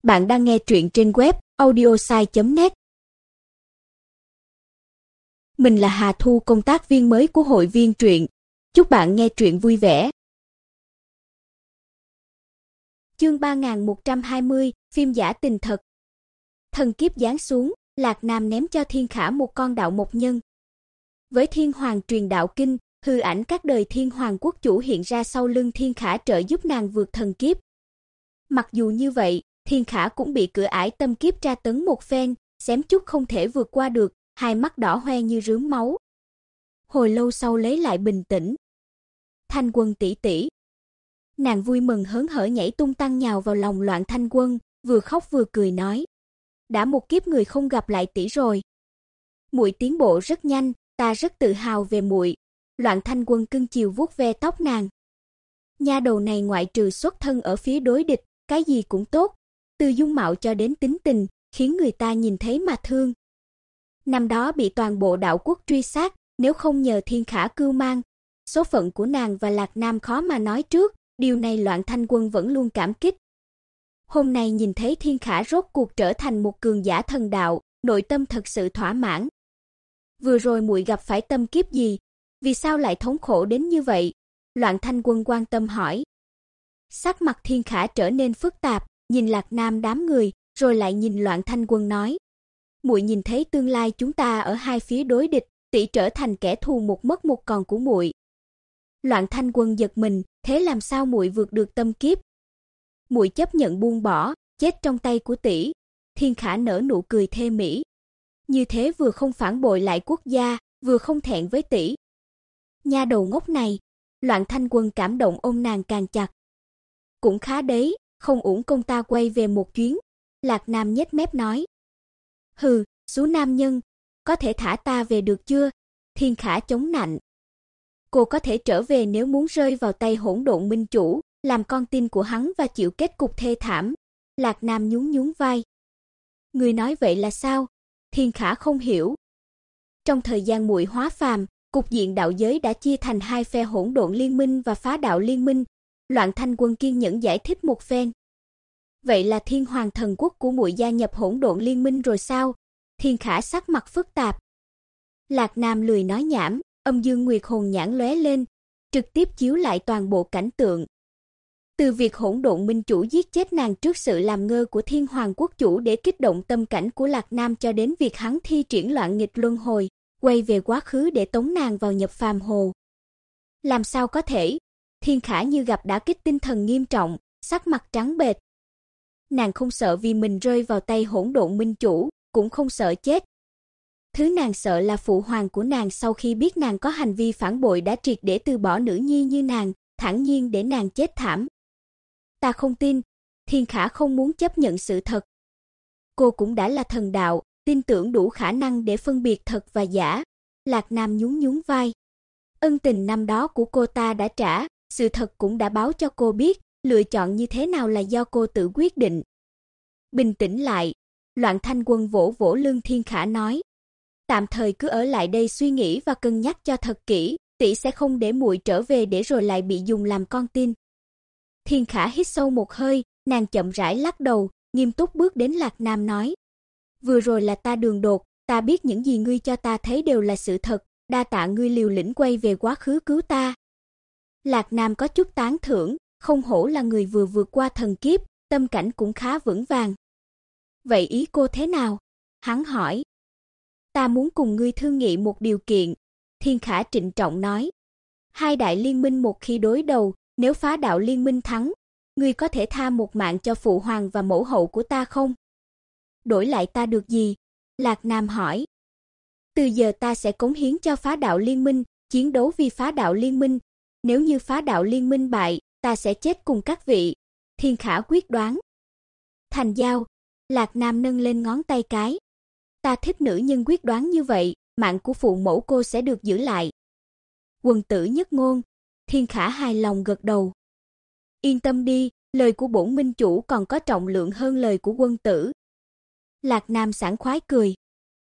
Bạn đang nghe truyện trên web audiosai.net. Mình là Hà Thu, công tác viên mới của hội viên truyện. Chúc bạn nghe truyện vui vẻ. Chương 3120, phim giả tình thật. Thần kiếp giáng xuống, Lạc Nam ném cho Thiên Khả một con đạo mộc nhân. Với Thiên Hoàng truyền đạo kinh, hư ảnh các đời Thiên Hoàng quốc chủ hiện ra sau lưng Thiên Khả trợ giúp nàng vượt thần kiếp. Mặc dù như vậy, Thiên Khả cũng bị cửa ải tâm kiếp tra tấn một phen, xém chút không thể vượt qua được, hai mắt đỏ hoe như rướm máu. Hồi lâu sau lấy lại bình tĩnh. Thanh Quân tỷ tỷ. Nàng vui mừng hớn hở nhảy tung tăng nhào vào lòng Loạn Thanh Quân, vừa khóc vừa cười nói: "Đã một kiếp người không gặp lại tỷ rồi. Muội tiến bộ rất nhanh, ta rất tự hào về muội." Loạn Thanh Quân cưng chiều vuốt ve tóc nàng. Nha đầu này ngoại trừ xuất thân ở phía đối địch, cái gì cũng tốt, từ dung mạo cho đến tính tình, khiến người ta nhìn thấy mà thương. Năm đó bị toàn bộ đạo quốc truy sát, nếu không nhờ Thiên Khả cưu mang, số phận của nàng và Lạc Nam khó mà nói trước, điều này Loạn Thanh Quân vẫn luôn cảm kích. Hôm nay nhìn thấy Thiên Khả rốt cuộc trở thành một cường giả thần đạo, nội tâm thật sự thỏa mãn. Vừa rồi muội gặp phải tâm kiếp gì, vì sao lại thống khổ đến như vậy? Loạn Thanh Quân quan tâm hỏi. Sắc mặt Thiên Khả trở nên phức tạp, nhìn Lạc Nam đám người, rồi lại nhìn Loạn Thanh Quân nói: "Muội nhìn thấy tương lai chúng ta ở hai phía đối địch, tỷ trở thành kẻ thù một mất một còn của muội." Loạn Thanh Quân giật mình, thế làm sao muội vượt được tâm kiếp? Muội chấp nhận buông bỏ, chết trong tay của tỷ. Thiên Khả nở nụ cười thê mỹ. Như thế vừa không phản bội lại quốc gia, vừa không thẹn với tỷ. Nha đầu ngốc này. Loạn Thanh Quân cảm động ôm nàng càng chặt. Cũng khá đấy, không uổng công ta quay về một chuyến. Lạc Nam nhếch mép nói. Hừ, số nam nhân, có thể thả ta về được chưa? Thiên Khả chống nạnh. Cô có thể trở về nếu muốn rơi vào tay hỗn độn minh chủ, làm con tin của hắn và chịu kết cục thê thảm. Lạc Nam nhún nhún vai. Người nói vậy là sao? Thiên Khả không hiểu. Trong thời gian muội hóa phàm, cục diện đạo giới đã chia thành hai phe hỗn độn liên minh và phá đạo liên minh. Loạn Thanh Quân kiên nhẫn giải thích một phen. Vậy là Thiên Hoàng thần quốc của muội gia nhập hỗn độn liên minh rồi sao? Thiên Khả sắc mặt phức tạp. Lạc Nam lười nói nhảm, âm dương nguyệt hồn nhãn lóe lên, trực tiếp chiếu lại toàn bộ cảnh tượng. Từ việc hỗn độn minh chủ giết chết nàng trước sự làm ngơ của Thiên Hoàng quốc chủ để kích động tâm cảnh của Lạc Nam cho đến việc hắn thi triển loạn nghịch luân hồi, quay về quá khứ để tống nàng vào nhập phàm hồ. Làm sao có thể? Thiên Khả như gặp đả kích tinh thần nghiêm trọng, sắc mặt trắng bệch. Nàng không sợ vì mình rơi vào tay hỗn độn minh chủ, cũng không sợ chết. Thứ nàng sợ là phụ hoàng của nàng sau khi biết nàng có hành vi phản bội đã triệt để từ bỏ nữ nhi như nàng, thản nhiên để nàng chết thảm. Ta không tin. Thiên Khả không muốn chấp nhận sự thật. Cô cũng đã là thần đạo, tin tưởng đủ khả năng để phân biệt thật và giả. Lạc Nam nhún nhún vai. Ân tình năm đó của cô ta đã trả, sự thật cũng đã báo cho cô biết, lựa chọn như thế nào là do cô tự quyết định. Bình tĩnh lại, Loạn Thanh Quân vỗ vỗ lưng Thiên Khả nói. Tạm thời cứ ở lại đây suy nghĩ và cân nhắc cho thật kỹ, tỷ sẽ không để muội trở về để rồi lại bị dùng làm con tin. Thiên Khả hít sâu một hơi, nàng chậm rãi lắc đầu, nghiêm túc bước đến Lạc Nam nói. Vừa rồi là ta đường đột, ta biết những gì ngươi cho ta thấy đều là sự thật, đa tạ ngươi liều lĩnh quay về quá khứ cứu ta. Lạc Nam có chút tán thưởng, không hổ là người vừa vượt qua thần kiếp, tâm cảnh cũng khá vững vàng. Vậy ý cô thế nào? Hắn hỏi. Ta muốn cùng ngươi thương nghị một điều kiện. Thiên Khả trịnh trọng nói. Hai đại liên minh một khi đối đầu, nếu phá đạo liên minh thắng, ngươi có thể tha một mạng cho phụ hoàng và mẫu hậu của ta không? Đổi lại ta được gì? Lạc Nam hỏi. Từ giờ ta sẽ cống hiến cho phá đạo liên minh, chiến đấu vì phá đạo liên minh. Nếu như phá đạo liên minh bại, ta sẽ chết cùng các vị. Thiên Khả quyết đoán. Thành giao. Lạc Nam nâng lên ngón tay cái. Ta thích nữ nhân quyết đoán như vậy, mạng của phụ mẫu cô sẽ được giữ lại. Quần tử nhất ngôn. Thiên Khả hài lòng gật đầu. Yên tâm đi, lời của bổn minh chủ còn có trọng lượng hơn lời của quân tử. Lạc Nam sảng khoái cười.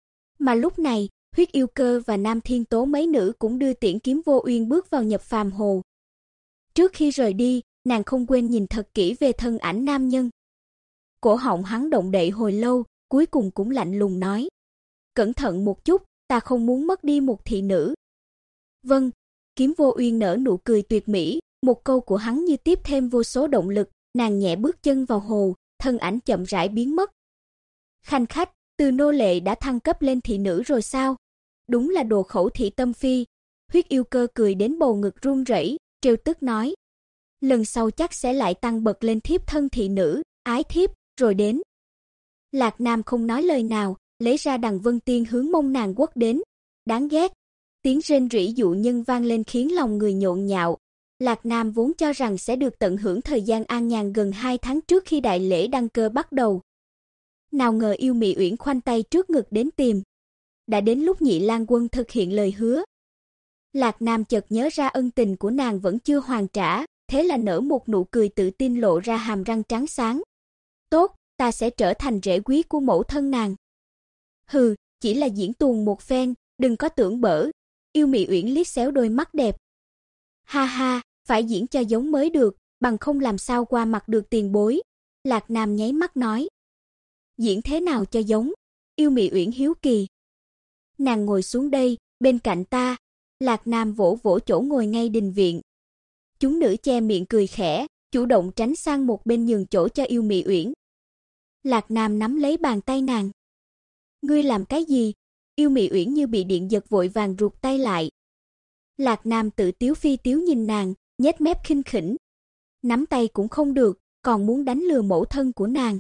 Mà lúc này, Huyết Yêu Cơ và Nam Thiên Tố mấy nữ cũng đưa Tiễn Kiếm Vô Uyên bước vào nhập phàm hồ. Trước khi rời đi, nàng không quên nhìn thật kỹ về thân ảnh nam nhân. cổ họng hắn động đậy hồi lâu, cuối cùng cũng lạnh lùng nói. Cẩn thận một chút, ta không muốn mất đi một thị nữ. Vâng, Kiếm Vô Uyên nở nụ cười tuyệt mỹ, một câu của hắn như tiếp thêm vô số động lực, nàng nhẹ bước chân vào hồ, thân ảnh chậm rãi biến mất. Khanh khách, từ nô lệ đã thăng cấp lên thị nữ rồi sao? Đúng là đồ khẩu thị tâm phi. Huyết yêu cơ cười đến bầu ngực run rẩy, trêu tức nói. Lần sau chắc sẽ lại tăng bậc lên thiếp thân thị nữ, ái thiếp, rồi đến. Lạc Nam không nói lời nào, lấy ra đằng vân tiên hướng mông nàng quất đến. Đáng ghét. Tiếng rên rỉ dụ nhân vang lên khiến lòng người nhộn nhạo. Lạc Nam vốn cho rằng sẽ được tận hưởng thời gian an nhàn gần 2 tháng trước khi đại lễ đăng cơ bắt đầu. Nào ngờ Yêu Mị Uyển khoanh tay trước ngực đến tìm. Đã đến lúc Nhị Lang Quân thực hiện lời hứa. Lạc Nam chợt nhớ ra ân tình của nàng vẫn chưa hoàn trả, thế là nở một nụ cười tự tin lộ ra hàm răng trắng sáng. Tốt, ta sẽ trở thành rễ quý của mẫu thân nàng. Hừ, chỉ là diễn tuồng một phen, đừng có tưởng bở. Yêu Mị Uyển liếc xéo đôi mắt đẹp. Ha ha, phải diễn cho giống mới được, bằng không làm sao qua mặt được tiền bối. Lạc Nam nháy mắt nói. Diễn thế nào cho giống? Yêu Mị Uyển hiếu kỳ. Nàng ngồi xuống đây, bên cạnh ta. Lạc Nam vỗ vỗ chỗ ngồi ngay đình viện. Chúng nữ che miệng cười khẽ, chủ động tránh sang một bên nhường chỗ cho Yêu Mị Uyển. Lạc Nam nắm lấy bàn tay nàng. Ngươi làm cái gì? Yêu Mị Uyển như bị điện giật vội vàng rụt tay lại. Lạc Nam tự tiếu phi tiếu nhìn nàng, nhếch mép khinh khỉnh. Nắm tay cũng không được, còn muốn đánh lừa mẫu thân của nàng.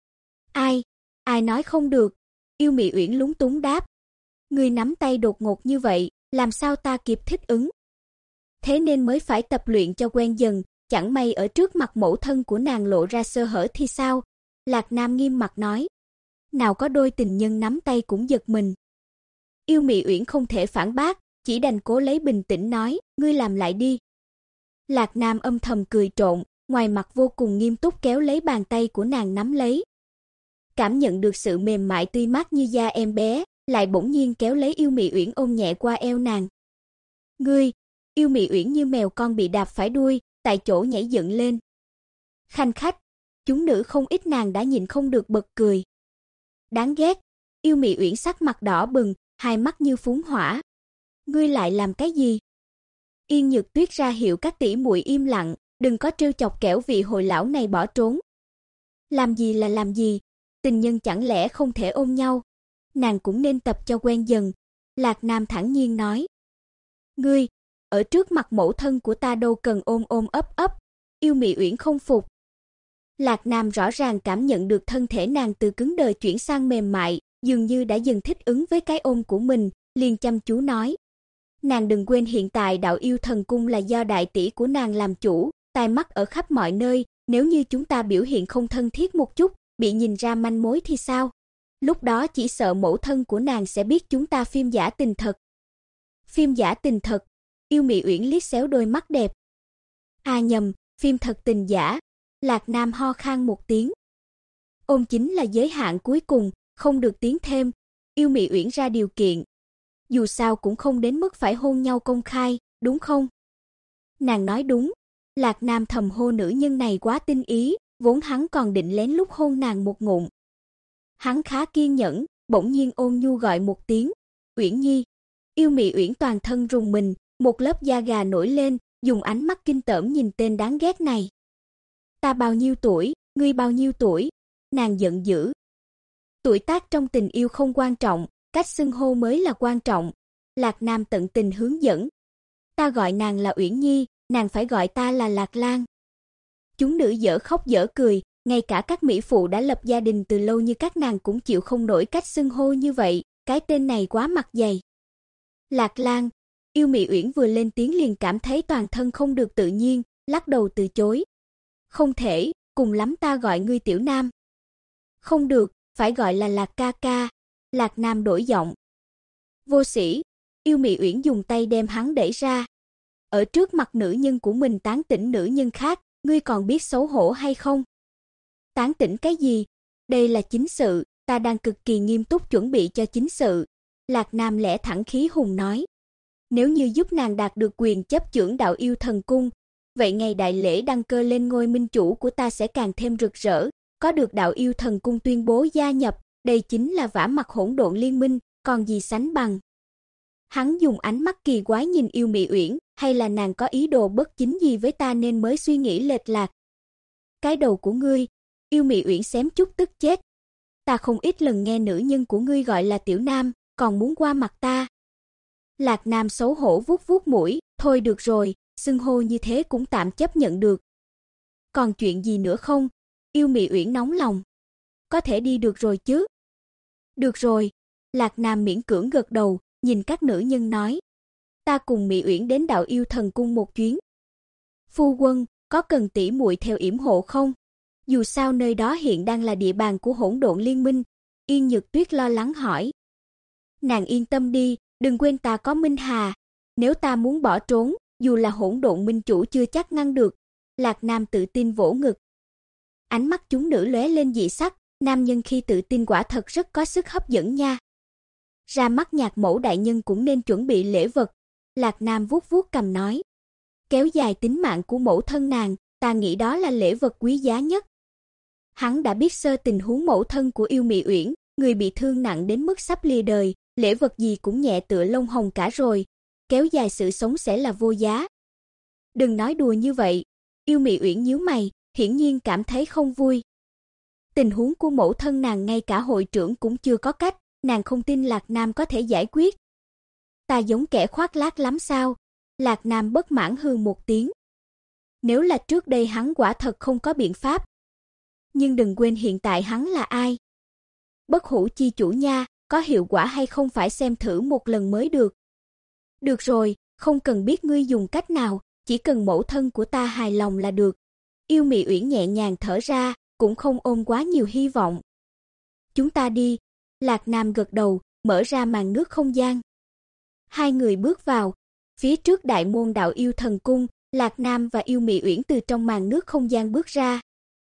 Ai nói không được? Yêu Mị Uyển lúng túng đáp. Ngươi nắm tay đột ngột như vậy, làm sao ta kịp thích ứng? Thế nên mới phải tập luyện cho quen dần, chẳng may ở trước mặt mẫu thân của nàng lộ ra sơ hở thì sao? Lạc Nam nghiêm mặt nói. Nào có đôi tình nhân nắm tay cũng giật mình. Yêu Mị Uyển không thể phản bác, chỉ đành cố lấy bình tĩnh nói, ngươi làm lại đi. Lạc Nam âm thầm cười trộn, ngoài mặt vô cùng nghiêm túc kéo lấy bàn tay của nàng nắm lấy. Cảm nhận được sự mềm mại tươi mát như da em bé, lại bỗng nhiên kéo lấy Yêu Mị Uyển ôm nhẹ qua eo nàng. Ngươi, Yêu Mị Uyển như mèo con bị đạp phải đuôi, tại chỗ nhảy dựng lên. Khanh khách, chúng nữ không ít nàng đã nhìn không được bật cười. Đáng ghét, Yêu Mị Uyển sắc mặt đỏ bừng, hai mắt như phúng hỏa. Ngươi lại làm cái gì? Yên Nhược Tuyết ra hiệu các tỷ muội im lặng, đừng có trêu chọc kẻo vị hội lão này bỏ trốn. Làm gì là làm gì? Tình nhân chẳng lẽ không thể ôm nhau? Nàng cũng nên tập cho quen dần. Lạc Nam thản nhiên nói. Ngươi, ở trước mặt mẫu thân của ta đâu cần ôm ôm ấp ấp. Yêu Mị Uyển không phục. Lạc Nam rõ ràng cảm nhận được thân thể nàng từ cứng đờ chuyển sang mềm mại, dường như đã dần thích ứng với cái ôm của mình, liền chăm chú nói. Nàng đừng quên hiện tại Đạo Yêu Thần Cung là do đại tỷ của nàng làm chủ, tai mắt ở khắp mọi nơi, nếu như chúng ta biểu hiện không thân thiết một chút, bị nhìn ra manh mối thì sao? Lúc đó chỉ sợ mẫu thân của nàng sẽ biết chúng ta phim giả tình thật. Phim giả tình thật? Yêu Mị Uyển liếc xéo đôi mắt đẹp. À nhầm, phim thật tình giả. Lạc Nam ho khan một tiếng. Ôm chính là giới hạn cuối cùng, không được tiến thêm. Yêu Mị Uyển ra điều kiện. Dù sao cũng không đến mức phải hôn nhau công khai, đúng không? Nàng nói đúng. Lạc Nam thầm hô nữ nhân này quá tinh ý, vốn hắn còn định lén lút hôn nàng một ngụm. Hắn khá kiên nhẫn, bỗng nhiên ôn nhu gọi một tiếng, Uyển Nhi. Yêu Mị Uyển toàn thân rùng mình, một lớp da gà nổi lên, dùng ánh mắt kinh tởm nhìn tên đáng ghét này. Ta bao nhiêu tuổi, ngươi bao nhiêu tuổi? Nàng giận dữ. Tuổi tác trong tình yêu không quan trọng, cách xưng hô mới là quan trọng. Lạc Nam tận tình hướng dẫn. Ta gọi nàng là Uyển Nhi, nàng phải gọi ta là Lạc Lang. Chúng nữ dở khóc dở cười, ngay cả các mỹ phụ đã lập gia đình từ lâu như các nàng cũng chịu không nổi cách xưng hô như vậy, cái tên này quá mặt dày. Lạc Lang, Yêu Mị Uyển vừa lên tiếng liền cảm thấy toàn thân không được tự nhiên, lắc đầu từ chối. Không thể, cùng lắm ta gọi ngươi Tiểu Nam. Không được, phải gọi là Lạc ca ca. Lạc Nam đổi giọng. Vô sĩ, Yêu Mị Uyển dùng tay đem hắn đẩy ra. Ở trước mặt nữ nhân của mình tán tỉnh nữ nhân khác, ngươi còn biết xấu hổ hay không? Tán tỉnh cái gì? Đây là chính sự, ta đang cực kỳ nghiêm túc chuẩn bị cho chính sự. Lạc Nam lẽ thẳng khí hùng nói. Nếu như giúp nàng đạt được quyền chấp chưởng Đạo Yêu Thần Cung, vậy ngày đại lễ đăng cơ lên ngôi minh chủ của ta sẽ càng thêm rực rỡ. có được đạo yêu thần cung tuyên bố gia nhập, đây chính là vả mặt hỗn độn liên minh, còn gì sánh bằng. Hắn dùng ánh mắt kỳ quái nhìn Yêu Mị Uyển, hay là nàng có ý đồ bất chính gì với ta nên mới suy nghĩ lệch lạc. Cái đầu của ngươi, Yêu Mị Uyển xém chút tức chết. Ta không ít lần nghe nữ nhân của ngươi gọi là tiểu nam, còn muốn qua mặt ta. Lạc Nam xấu hổ vuốt vuốt mũi, thôi được rồi, xưng hô như thế cũng tạm chấp nhận được. Còn chuyện gì nữa không? Yêu Mị Uyển nóng lòng. Có thể đi được rồi chứ? Được rồi, Lạc Nam miễn cưỡng gật đầu, nhìn các nữ nhân nói. Ta cùng Mị Uyển đến đạo yêu thần cung một chuyến. Phu quân, có cần tỷ muội theo yểm hộ không? Dù sao nơi đó hiện đang là địa bàn của hỗn độn liên minh, Yên Nhược Tuyết lo lắng hỏi. Nàng yên tâm đi, đừng quên ta có Minh Hà. Nếu ta muốn bỏ trốn, dù là hỗn độn minh chủ chưa chắc ngăn được. Lạc Nam tự tin vỗ ngực. Ánh mắt chúng nữ lóe lên dị sắc, nam nhân khi tự tin quả thật rất có sức hấp dẫn nha. Ra mắt Nhạc mẫu đại nhân cũng nên chuẩn bị lễ vật. Lạc Nam vuốt vuốt cằm nói. Kéo dài tính mạng của mẫu thân nàng, ta nghĩ đó là lễ vật quý giá nhất. Hắn đã biết sơ tình huống mẫu thân của Yêu Mị Uyển, người bị thương nặng đến mức sắp lìa đời, lễ vật gì cũng nhẹ tựa lông hồng cả rồi, kéo dài sự sống sẽ là vô giá. Đừng nói đùa như vậy, Yêu Mị Uyển nhíu mày, hiển nhiên cảm thấy không vui. Tình huống của mẫu thân nàng ngay cả hội trưởng cũng chưa có cách, nàng không tin Lạc Nam có thể giải quyết. Ta giống kẻ khoác lác lắm sao? Lạc Nam bất mãn hừ một tiếng. Nếu là trước đây hắn quả thật không có biện pháp. Nhưng đừng quên hiện tại hắn là ai. Bất hủ chi chủ nha, có hiệu quả hay không phải xem thử một lần mới được. Được rồi, không cần biết ngươi dùng cách nào, chỉ cần mẫu thân của ta hài lòng là được. Yêu Mị Uyển nhẹ nhàng thở ra, cũng không ôm quá nhiều hy vọng. Chúng ta đi. Lạc Nam gật đầu, mở ra màn nước không gian. Hai người bước vào. Phía trước đại môn đạo yêu thần cung, Lạc Nam và Yêu Mị Uyển từ trong màn nước không gian bước ra.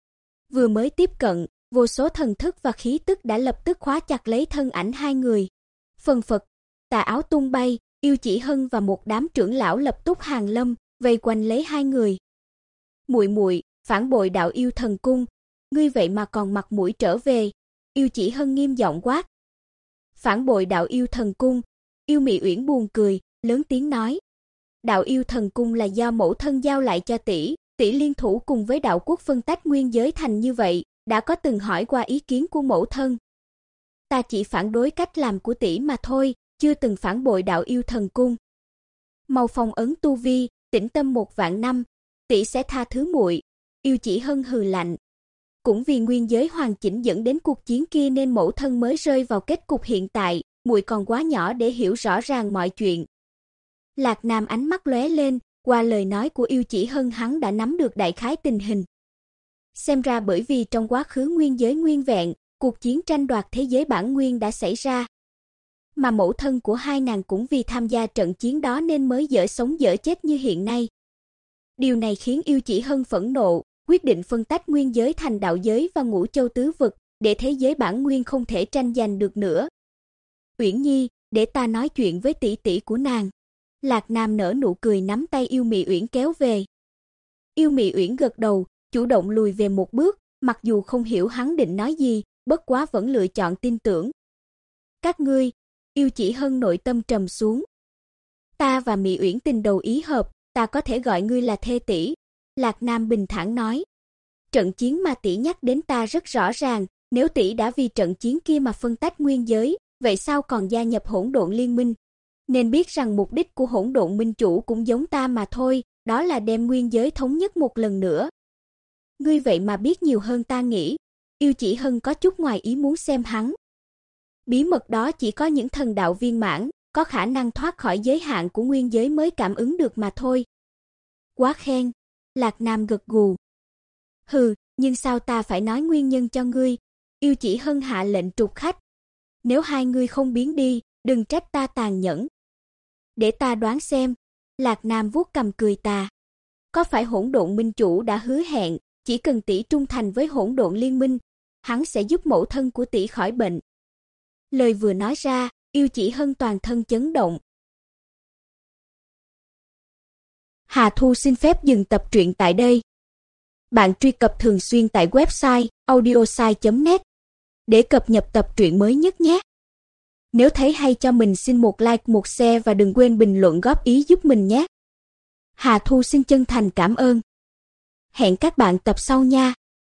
Vừa mới tiếp cận, vô số thần thức và khí tức đã lập tức khóa chặt lấy thân ảnh hai người. Phần phật, tà áo tung bay, Yêu Chỉ Hân và một đám trưởng lão lập tức hàng lâm, vây quanh lấy hai người. Muội muội, phản bội đạo yêu thần cung, ngươi vậy mà còn mặt mũi trở về. Yêu Chỉ Hân nghiêm giọng quát. Phản bội đạo yêu thần cung. Yêu Mị Uyển buồn cười, lớn tiếng nói. Đạo yêu thần cung là do mẫu thân giao lại cho tỷ, tỷ liên thủ cùng với đạo quốc phân tách nguyên giới thành như vậy, đã có từng hỏi qua ý kiến của mẫu thân. Ta chỉ phản đối cách làm của tỷ mà thôi, chưa từng phản bội đạo yêu thần cung. Mau phong ấn tu vi, tĩnh tâm 1.000 năm, tỷ sẽ tha thứ muội. Yêu Chỉ Hân hừ lạnh. Cũng vì nguyên giới hoàn chỉnh dẫn đến cuộc chiến kia nên mẫu thân mới rơi vào kết cục hiện tại, muội còn quá nhỏ để hiểu rõ ràng mọi chuyện. Lạc Nam ánh mắt lóe lên, qua lời nói của Yêu Chỉ Hân hắn đã nắm được đại khái tình hình. Xem ra bởi vì trong quá khứ nguyên giới nguyên vẹn, cuộc chiến tranh đoạt thế giới bản nguyên đã xảy ra. Mà mẫu thân của hai nàng cũng vì tham gia trận chiến đó nên mới dở sống dở chết như hiện nay. Điều này khiến Yêu Chỉ Hân phẫn nộ, quyết định phân tách nguyên giới thành đạo giới và ngũ châu tứ vực, để thế giới bản nguyên không thể tranh giành được nữa. Uyển Nhi, để ta nói chuyện với tỷ tỷ của nàng. Lạc Nam nở nụ cười nắm tay Yêu Mị Uyển kéo về. Yêu Mị Uyển gật đầu, chủ động lùi về một bước, mặc dù không hiểu hắn định nói gì, bất quá vẫn lựa chọn tin tưởng. Các ngươi, Yêu Chỉ Hân nội tâm trầm xuống. Ta và Mị Uyển tình đầu ý hợp, ta có thể gọi ngươi là thê tỷ. Lạc Nam bình thản nói. Trận chiến mà tỷ nhắc đến ta rất rõ ràng, nếu tỷ đã vì trận chiến kia mà phân tách nguyên giới, vậy sao còn gia nhập hỗn độn liên minh? Nên biết rằng mục đích của hỗn độn minh chủ cũng giống ta mà thôi, đó là đem nguyên giới thống nhất một lần nữa. Ngươi vậy mà biết nhiều hơn ta nghĩ. Yêu Chỉ Hân có chút ngoài ý muốn xem hắn. Bí mật đó chỉ có những thần đạo viên mãn, có khả năng thoát khỏi giới hạn của nguyên giới mới cảm ứng được mà thôi. Quá khen. Lạc Nam gật gù. Hừ, nhưng sao ta phải nói nguyên nhân cho ngươi? Yêu Chỉ Hân hạ lệnh trục khách. Nếu hai ngươi không biến đi, đừng trách ta tàn nhẫn. Để ta đoán xem. Lạc Nam vuốt cằm cười tà. Có phải hỗn độn minh chủ đã hứa hẹn, chỉ cần tỷ trung thành với hỗn độn liên minh, hắn sẽ giúp mẫu thân của tỷ khỏi bệnh. Lời vừa nói ra, Yêu Chỉ Hân toàn thân chấn động. Hà Thu xin phép dừng tập truyện tại đây. bạn truy cập thường xuyên tại website audiosai.net để cập nhật tập truyện mới nhất nhé. Nếu thấy hay cho mình xin một like, một share và đừng quên bình luận góp ý giúp mình nhé. Hà Thu xin chân thành cảm ơn. Hẹn các bạn tập sau nha.